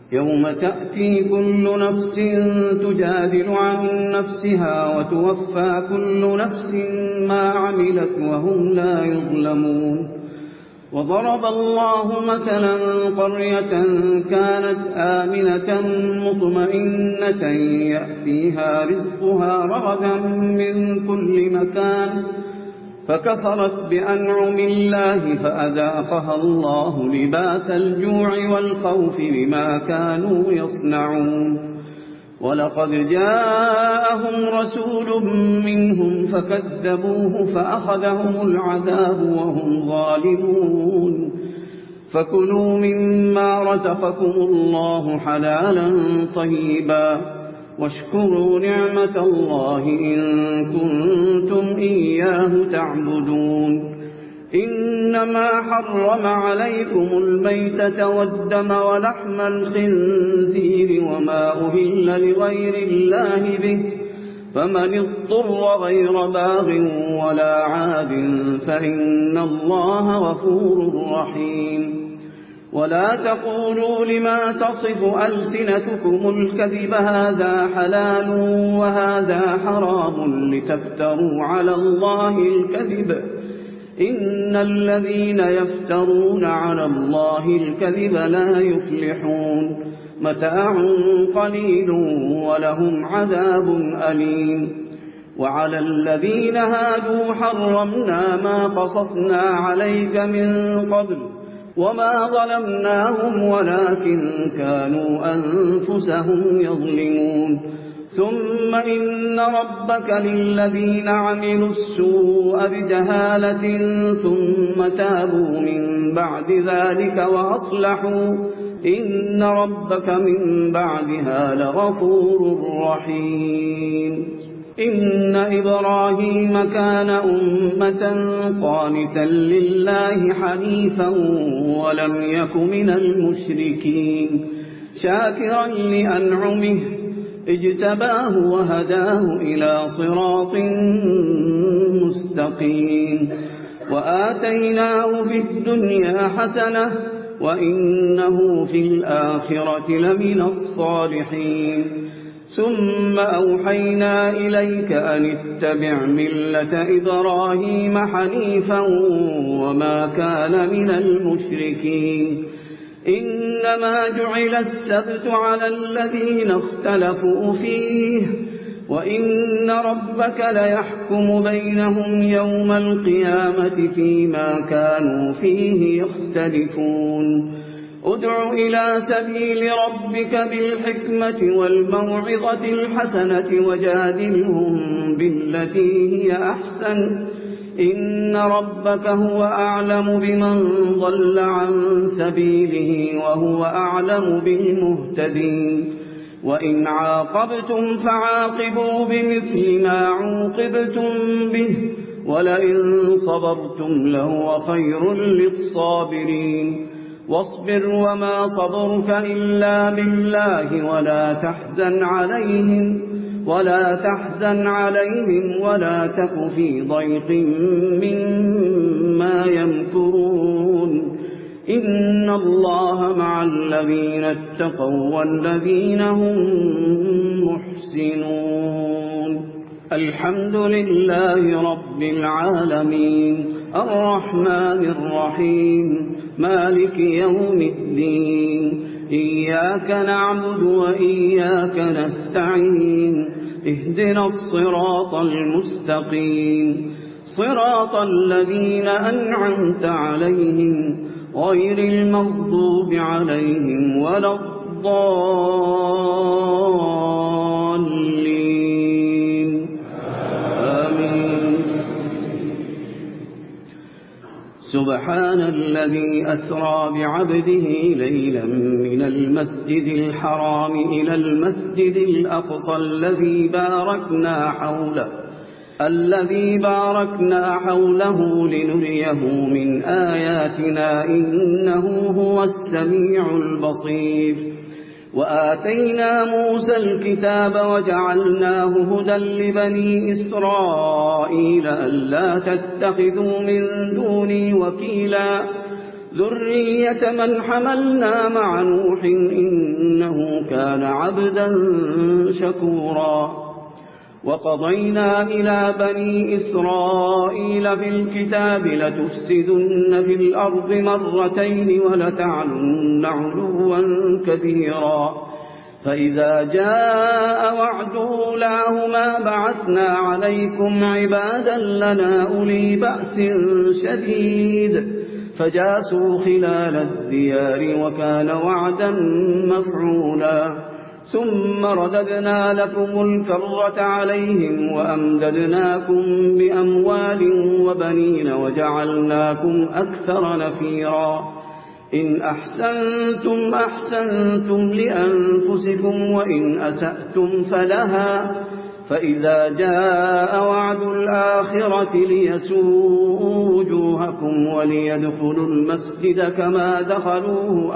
يوم تأتي كل نفس تجادل عن نفسها وتوفى كل نفس ما عملت وهم لا يظلمون. وضرب الله مثلا قرية كانت آمنة مطمئنة يأتيها رزقها رغدا من كل مكان فكفرت بأنعم الله فأذاقها الله لباس الجوع والخوف بما كانوا يصنعون. ولقد جاءهم رسول منهم فكذبوه فأخذهم العذاب وهم ظالمون. فكلوا مما رزقكم الله حلالا طيبا واشكروا نعمة الله إن كنتم إياه تعبدون. إنما حرم عليكم الميتة والدم ولحم الخنزير وما أهل لغير الله به فمن اضطر غير باغ ولا عاد فإن الله غفور رحيم. ولا تقولوا لما تصف ألسنتكم الكذب هذا حلال وهذا حرام لتفتروا على الله الكذب إن الذين يفترون على الله الكذب لا يفلحون. متاع قليل ولهم عذاب أليم. وعلى الذين هادوا حرمنا ما قصصنا عليك من قبل وما ظلمناهم ولكن كانوا أنفسهم يظلمون. ثم إن ربك للذين عملوا السوء بجهالة ثم تابوا من بعد ذلك وأصلحوا إن ربك من بعدها لغفور رحيم. إن إبراهيم كان أمة قانتا لله حنيفا ولم يك من المشركين شاكرا لأنعمه اجتباه وهداه إلى صراط مستقيم. وآتيناه في الدنيا حسنة وإنه في الآخرة لمن الصالحين. ثم أوحينا إليك أن اتبع ملة إبراهيم حنيفا وما كان من المشركين. إنما جعل السبت على الذين اختلفوا فيه وإن ربك ليحكم بينهم يوم القيامة فيما كانوا فيه يختلفون. ادع إلى سبيل ربك بالحكمة والموعظة الحسنة وجادلهم بالتي هي أحسن إن ربك هو أعلم بمن ضل عن سبيله وهو أعلم بالمهتدين. وإن عاقبتم فعاقبوا بمثل ما عوقبتم به ولئن صبرتم لهو خير للصابرين. واصبر وما صبرك إلا بالله ولا تحزن عليهم ولا تك في ضيق مما يمكرون. إن الله مع الذين اتقوا والذين هم محسنون. الحمد لله رب العالمين الرحمن الرحيم مالك يوم الدين إياك نعبد وإياك نستعين اهدنا الصراط المستقيم صراط الذين أنعمت عليهم غير المغضوب عليهم ولا الضالين آمين. سبحان الذي أسرى بعبده ليلا من المسجد الحرام إلى المسجد الأقصى الذي باركنا حوله لنريه من آياتنا إنه هو السميع البصير. وآتينا موسى الكتاب وجعلناه هدى لبني إسرائيل ألا تتخذوا من دوني وكيلا ذرية من حملنا مع نوح إنه إنه كان عبدا شكورا. وقضينا إلى بني إسرائيل في الكتاب لتفسدن في الأرض مرتين ولتعلن علوا كبيرا فإذا جاء وعد أولاهما بعثنا عليكم عبادا لنا أولي بأس شديد فجاسوا خلال الديار وكان وعدا مفعولا ثم رددنا لكم الكرة عليهم وأمددناكم بأموال وبنين وجعلناكم أكثر نفيرا إن أحسنتم أحسنتم لأنفسكم وإن أسأتم فلها فإذا جاء وعد الآخرة ليسوءوا وجوهكم وليدخلوا المسجد كما دخلوه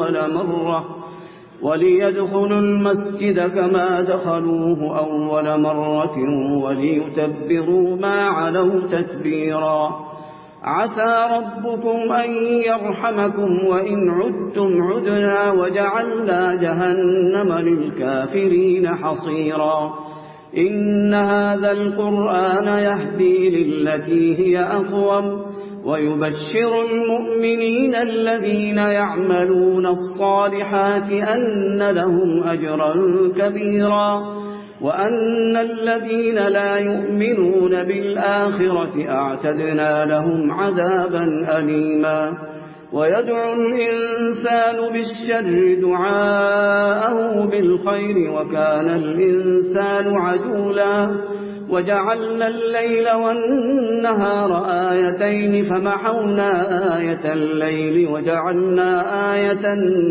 أول مرة وليتبروا ما علوا تتبيرا عسى ربكم أن يرحمكم وإن عدتم عدنا وجعلنا جهنم للكافرين حصيرا إن هذا القرآن يهدي للتي هي أقوم ويبشر المؤمنين الذين يعملون الصالحات أن لهم أجرا كبيرا وأن الذين لا يؤمنون بالآخرة أعتدنا لهم عذابا أليما ويدعو الإنسان بالشر دعاءه بالخير وكان الإنسان عجولا وجعلنا الليل والنهار آيتين فمحونا آية الليل وجعلنا آية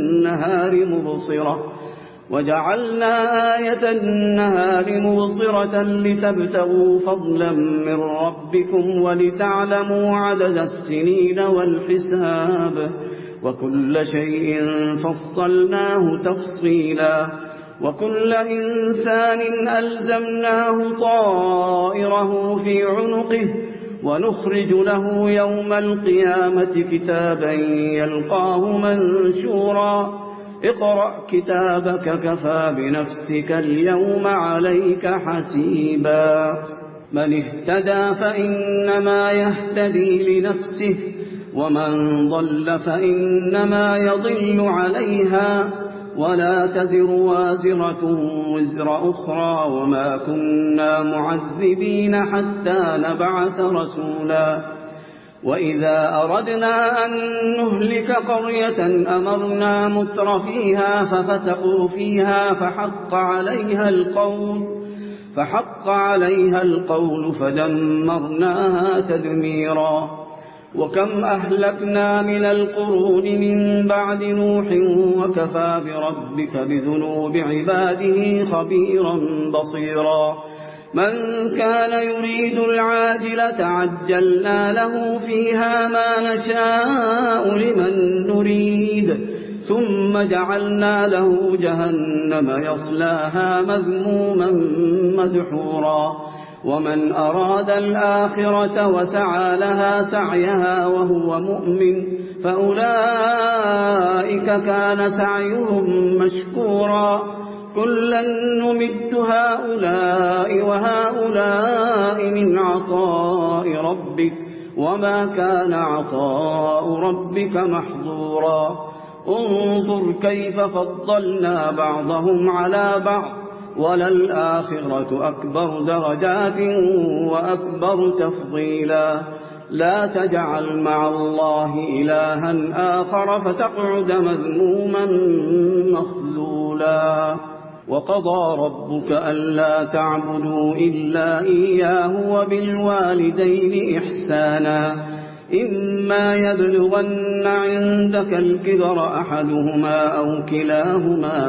النهار مبصرة لتبتغوا فضلا من ربكم ولتعلموا عدد السنين والحساب وكل شيء فصلناه تفصيلا وكل إنسان ألزمناه طائره في عنقه ونخرج له يوم القيامة كتابا يلقاه منشورا اقرأ كتابك كفى بنفسك اليوم عليك حسيبا من اهتدى فإنما يهتدي لنفسه ومن ضل فإنما يضل عليها ولا تزر وازرة وزر أخرى وما كنا معذبين حتى نبعث رسولا وإذا أردنا أن نهلك قرية أمرنا مترفيها ففسقوا فيها فحق عليها القول فدمرناها تدميرا وكم أهلكنا من القرون من بعد نوح وكفى بربك بذنوب عباده خبيرا بصيرا من كان يريد العاجلة عجلنا له فيها ما نشاء لمن نريد ثم جعلنا له جهنم يصلاها مذموما مدحورا ومن أراد الآخرة وسعى لها سعيها وهو مؤمن فأولئك كان سعيهم مشكورا كلا نمد هؤلاء وهؤلاء من عطاء ربك وما كان عطاء ربك محظورا انظر كيف فضلنا بعضهم على بعض وللآخرة أكبر درجات وأكبر تفضيلا لا تجعل مع الله إلها آخر فتقعد مذموما مخذولا وقضى ربك ألا تعبدوا إلا إياه وبالوالدين إحسانا إما يبلغن عندك الكبر أحدهما أو كلاهما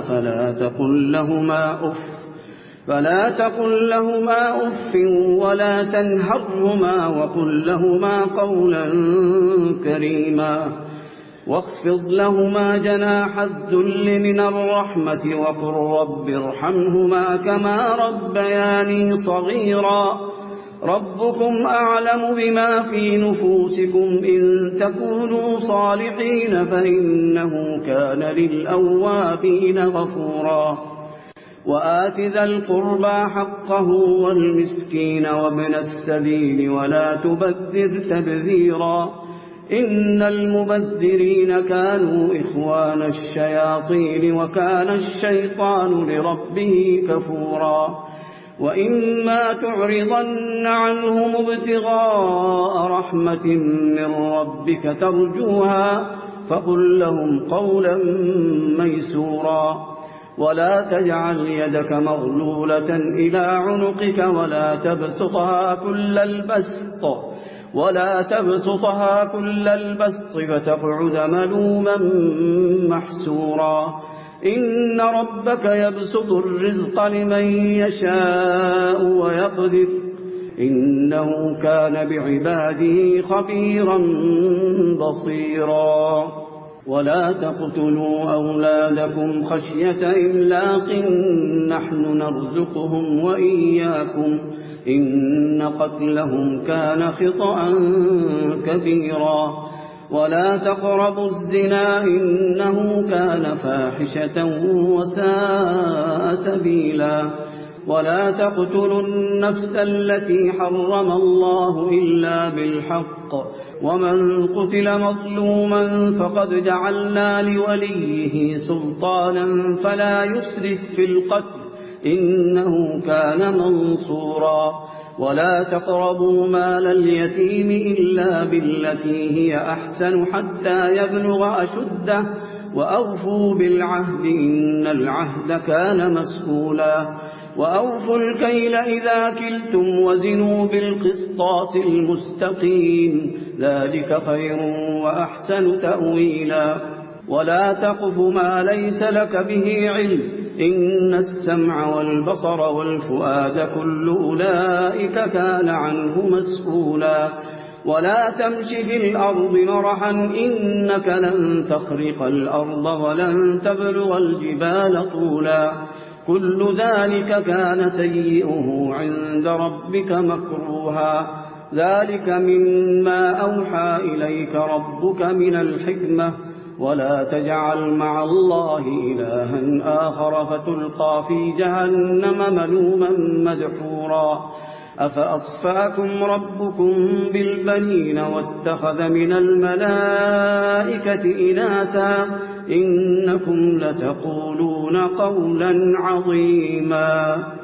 فلا تقل لهما أف ولا تنهرهما وقل لهما قولا كريما واخفض لهما جناح الذل من الرحمة وقل رب ارحمهما كما ربياني صغيرا ربكم أعلم بما في نفوسكم إن تكونوا صالحين فإنه كان للأوابين غفورا وآت ذا القربى حقه والمسكين وابن السبيل ولا تبذر تبذيرا إن المبذرين كانوا إخوان الشياطين وكان الشيطان لربه كفورا وإما تعرضن عنهم ابتغاء رحمة من ربك ترجوها فقل لهم قولا ميسورا ولا تجعل يدك مغلولة إلى عنقك ولا تبسطها كل البسط فتقعد ملوما محسورا إن ربك يبسط الرزق لمن يشاء ويقدر إنه كان بعباده خبيرا بصيرا ولا تقتلوا أولادكم خشية إملاق نحن نرزقهم وإياكم إن قتلهم كان خطأ كبيرا ولا تقربوا الزنا إنه كان فاحشة وساء سبيلا ولا تقتلوا النفس التي حرم الله إلا بالحق ومن قتل مظلوما فقد جعلنا لوليه سلطانا فلا يسرف في القتل إنه كان منصورا ولا تقربوا مال اليتيم إلا بالتي هي أحسن حتى يبلغ أشده وأوفوا بالعهد إن العهد كان مسؤولا وأوفوا الكيل إذا كلتم وزنوا بالقسطاس المستقيم ذلك خير وأحسن تأويلا ولا تقف ما ليس لك به علم إن السمع والبصر والفؤاد كل أولئك كان عنه مسؤولا ولا تمش في الأرض مرحا إنك لن تخرق الأرض ولن تبلغ الجبال طولا كل ذلك كان سيئه عند ربك مكروها ذلك مما أوحى إليك ربك من الحكمة ولا تجعل مع الله إلها آخر فتلقى في جهنم ملوما مدحورا أفأصفاكم ربكم بالبنين واتخذ من الملائكة إناثا إنكم لتقولون قولا عظيما